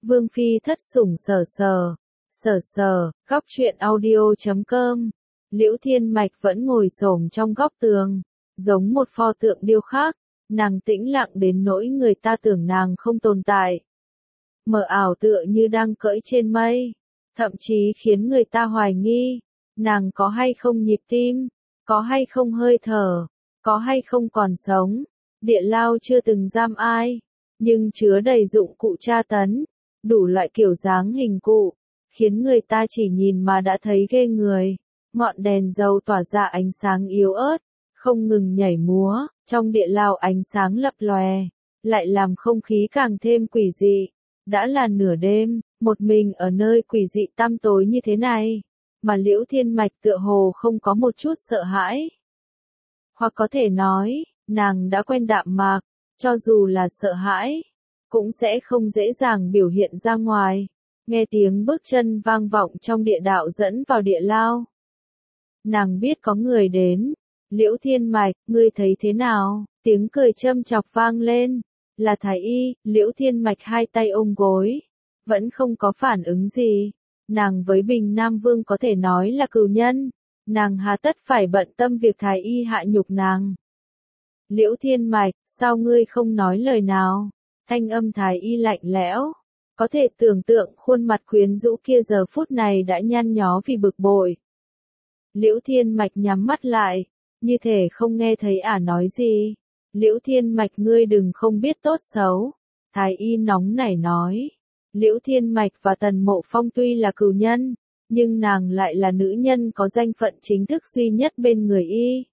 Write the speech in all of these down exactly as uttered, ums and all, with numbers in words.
Vương phi thất sủng sở sờ, sở sờ, góc truyện audio chấm com. Liễu Thiên Mạch vẫn ngồi xổm trong góc tường, giống một pho tượng điêu khắc, nàng tĩnh lặng đến nỗi người ta tưởng nàng không tồn tại. Mờ ảo tựa như đang cưỡi trên mây, thậm chí khiến người ta hoài nghi, nàng có hay không nhịp tim, có hay không hơi thở, có hay không còn sống. Địa lao chưa từng giam ai, nhưng chứa đầy dụng cụ tra tấn, đủ loại kiểu dáng hình cụ, khiến người ta chỉ nhìn mà đã thấy ghê người. Ngọn đèn dầu tỏa ra ánh sáng yếu ớt, không ngừng nhảy múa, trong địa lao ánh sáng lập lòe, lại làm không khí càng thêm quỷ dị. Đã là nửa đêm, một mình ở nơi quỷ dị tăm tối như thế này, mà Liễu Thiên Mạch tựa hồ không có một chút sợ hãi. Hoặc có thể nói, nàng đã quen đạm mạc, cho dù là sợ hãi, cũng sẽ không dễ dàng biểu hiện ra ngoài. Nghe tiếng bước chân vang vọng trong địa đạo dẫn vào địa lao. Nàng biết có người đến. Liễu Thiên Mạch, ngươi thấy thế nào? Tiếng cười châm chọc vang lên. Là Thái Y. Liễu Thiên Mạch hai tay ôm gối, vẫn không có phản ứng gì. Nàng với Bình Nam Vương có thể nói là cừu nhân, nàng hà tất phải bận tâm việc Thái Y hạ nhục nàng. Liễu Thiên Mạch, sao ngươi không nói lời nào? Thanh âm Thái Y lạnh lẽo, có thể tưởng tượng khuôn mặt quyến rũ kia giờ phút này đã nhăn nhó vì bực bội. Liễu Thiên Mạch nhắm mắt lại, như thể không nghe thấy ả nói gì. Liễu Thiên Mạch, ngươi đừng không biết tốt xấu. Thái Y nóng nảy nói. Liễu Thiên Mạch và Tần Mộ Phong tuy là cừu nhân, nhưng nàng lại là nữ nhân có danh phận chính thức duy nhất bên người y.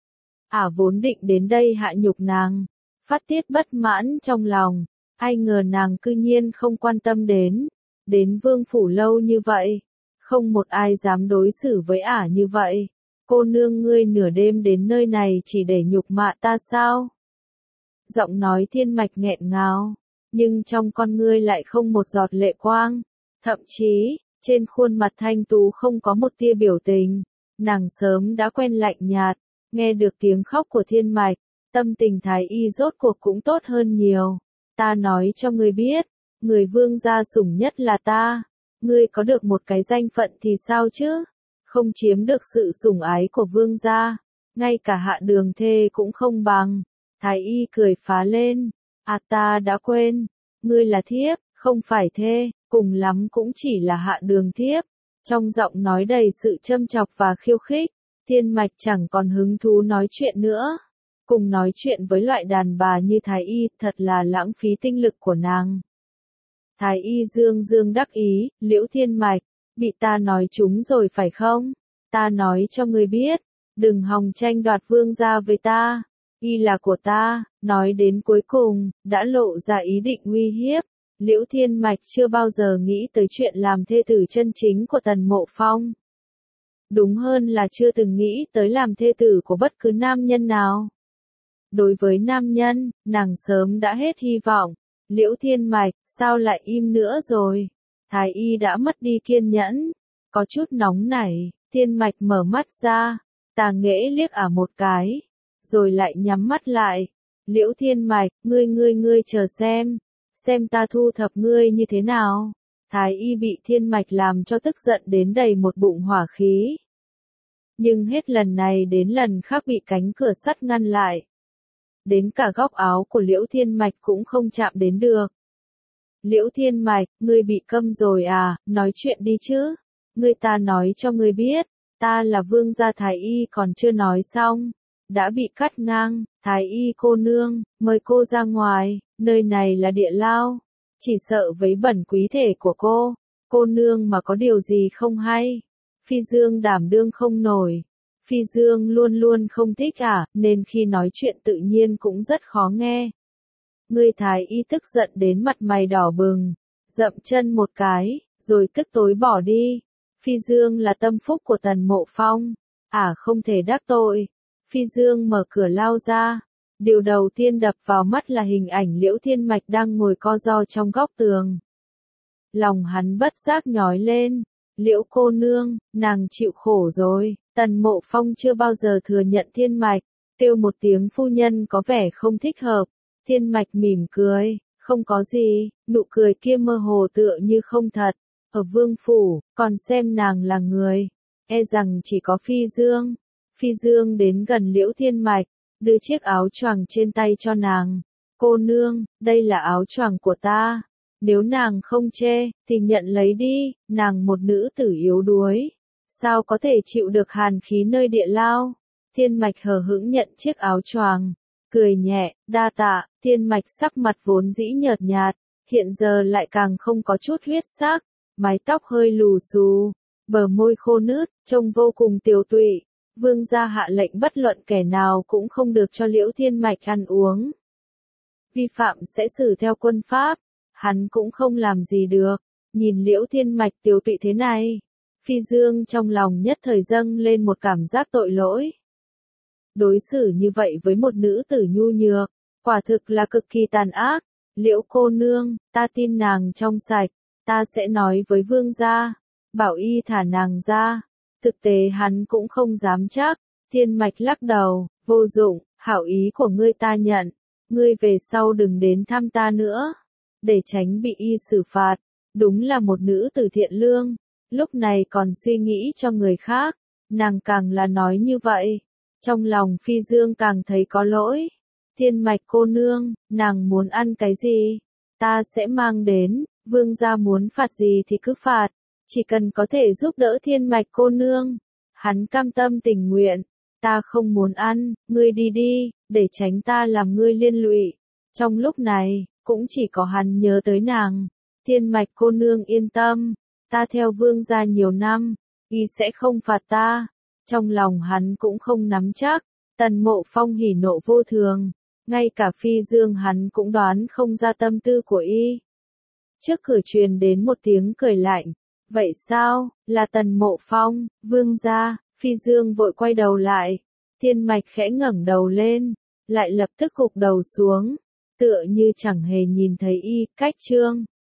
Ả vốn định đến đây hạ nhục nàng, phát tiết bất mãn trong lòng, ai ngờ nàng cư nhiên không quan tâm đến, đến vương phủ lâu như vậy, không một ai dám đối xử với Ả như vậy. Cô nương, ngươi nửa đêm đến nơi này chỉ để nhục mạ ta sao? Giọng nói Thiên Mạch nghẹn ngào, nhưng trong con ngươi lại không một giọt lệ quang, thậm chí, trên khuôn mặt thanh tú không có một tia biểu tình, nàng sớm đã quen lạnh nhạt. Nghe được tiếng khóc của Thiên Mạch, tâm tình Thái Y rốt cuộc cũng tốt hơn nhiều. Ta nói cho ngươi biết, người vương gia sủng nhất là ta. Ngươi có được một cái danh phận thì sao chứ? Không chiếm được sự sủng ái của vương gia, ngay cả hạ đường thê cũng không bằng. Thái Y cười phá lên. À, ta đã quên, ngươi là thiếp, không phải thê, cùng lắm cũng chỉ là hạ đường thiếp. Trong giọng nói đầy sự châm chọc và khiêu khích. Thiên Mạch chẳng còn hứng thú nói chuyện nữa. Cùng nói chuyện với loại đàn bà như Thái Y thật là lãng phí tinh lực của nàng. Thái Y dương dương đắc ý. Liễu Thiên Mạch, bị ta nói trúng rồi phải không? Ta nói cho ngươi biết, đừng hòng tranh đoạt vương gia với ta. Y là của ta. Nói đến cuối cùng, đã lộ ra ý định uy hiếp. Liễu Thiên Mạch chưa bao giờ nghĩ tới chuyện làm thê tử chân chính của Tần Mộ Phong. Đúng hơn là chưa từng nghĩ tới làm thê tử của bất cứ nam nhân nào. Đối với nam nhân, nàng sớm đã hết hy vọng. Liễu Thiên Mạch, sao lại im nữa rồi? Thái Y đã mất đi kiên nhẫn, có chút nóng nảy. Thiên Mạch mở mắt ra, tà nghễ liếc Ả một cái, rồi lại nhắm mắt lại. Liễu Thiên Mạch, ngươi ngươi ngươi chờ xem, xem ta thu thập ngươi như thế nào. Thái Y bị Thiên Mạch làm cho tức giận đến đầy một bụng hỏa khí. Nhưng hết lần này đến lần khác bị cánh cửa sắt ngăn lại. Đến cả góc áo của Liễu Thiên Mạch cũng không chạm đến được. Liễu Thiên Mạch, ngươi bị câm rồi à, nói chuyện đi chứ. Ngươi, ta nói cho ngươi biết, ta là vương gia. Thái Y còn chưa nói xong, đã bị cắt ngang. Thái Y cô nương, mời cô ra ngoài, nơi này là địa lao. Chỉ sợ với bẩn quý thể của cô, cô nương mà có điều gì không hay. Phi Dương đảm đương không nổi. Phi Dương luôn luôn không thích Ả, nên khi nói chuyện tự nhiên cũng rất khó nghe. Ngươi. Thái Y tức giận đến mặt mày đỏ bừng, dậm chân một cái, rồi tức tối bỏ đi. Phi Dương là tâm phúc của Tần Mộ Phong, Ả không thể đắc tội. Phi Dương mở cửa lao ra. Điều đầu tiên đập vào mắt là hình ảnh Liễu Thiên Mạch đang ngồi co ro trong góc tường. Lòng hắn bất giác nhói lên. Liễu cô nương, nàng chịu khổ rồi. Tần Mộ Phong chưa bao giờ thừa nhận Thiên Mạch, kêu một tiếng phu nhân có vẻ không thích hợp. Thiên Mạch mỉm cười, Không có gì, nụ cười kia mơ hồ tựa như không thật. Ở vương phủ, còn xem nàng là người. E rằng chỉ có Phi Dương. Phi Dương đến gần Liễu Thiên Mạch, đưa chiếc áo choàng trên tay cho nàng. Cô nương, đây là áo choàng của ta. Nếu nàng không chê, thì nhận lấy đi, nàng một nữ tử yếu đuối. Sao có thể chịu được hàn khí nơi địa lao? Thiên Mạch hờ hững nhận chiếc áo choàng, cười nhẹ, đa tạ. Thiên Mạch sắc mặt vốn dĩ nhợt nhạt, hiện giờ lại càng không có chút huyết sắc, mái tóc hơi lù xù, bờ môi khô nứt, trông vô cùng tiều tụy. Vương gia hạ lệnh bất luận kẻ nào cũng không được cho Liễu Thiên Mạch ăn uống. Vi phạm sẽ xử theo quân pháp, hắn cũng không làm gì được. Nhìn Liễu Thiên Mạch tiều tụy thế này, Phi Dương trong lòng nhất thời dâng lên một cảm giác tội lỗi. Đối xử như vậy với một nữ tử nhu nhược, quả thực là cực kỳ tàn ác. Liễu cô nương, ta tin nàng trong sạch, ta sẽ nói với vương gia, bảo y thả nàng ra. Thực tế hắn cũng không dám chắc. Thiên Mạch lắc đầu, vô dụng, hảo ý của ngươi ta nhận, ngươi về sau đừng đến thăm ta nữa, để tránh bị y xử phạt. Đúng là một nữ tử thiện lương, lúc này còn suy nghĩ cho người khác, nàng càng là nói như vậy. Trong lòng Phi Dương càng thấy có lỗi. Thiên Mạch cô nương, nàng muốn ăn cái gì? Ta sẽ mang đến, vương gia muốn phạt gì thì cứ phạt, chỉ cần có thể giúp đỡ Thiên Mạch cô nương. Hắn cam tâm tình nguyện, ta không muốn ăn, ngươi đi đi, để tránh ta làm ngươi liên lụy. Trong lúc này, cũng chỉ có hắn nhớ tới nàng. Thiên Mạch cô nương yên tâm, ta theo vương gia nhiều năm, y sẽ không phạt ta. Trong lòng hắn cũng không nắm chắc. Tần Mộ Phong hỉ nộ vô thường, ngay cả Phi Dương hắn cũng đoán không ra tâm tư của y. Trước cửa truyền đến một tiếng cười lạnh. Vậy sao, là Tần Mộ Phong, vương gia? Phi Dương vội quay đầu lại. Thiên Mạch khẽ ngẩng đầu lên, lại lập tức gục đầu xuống, tựa như chẳng hề nhìn thấy y. Cách chương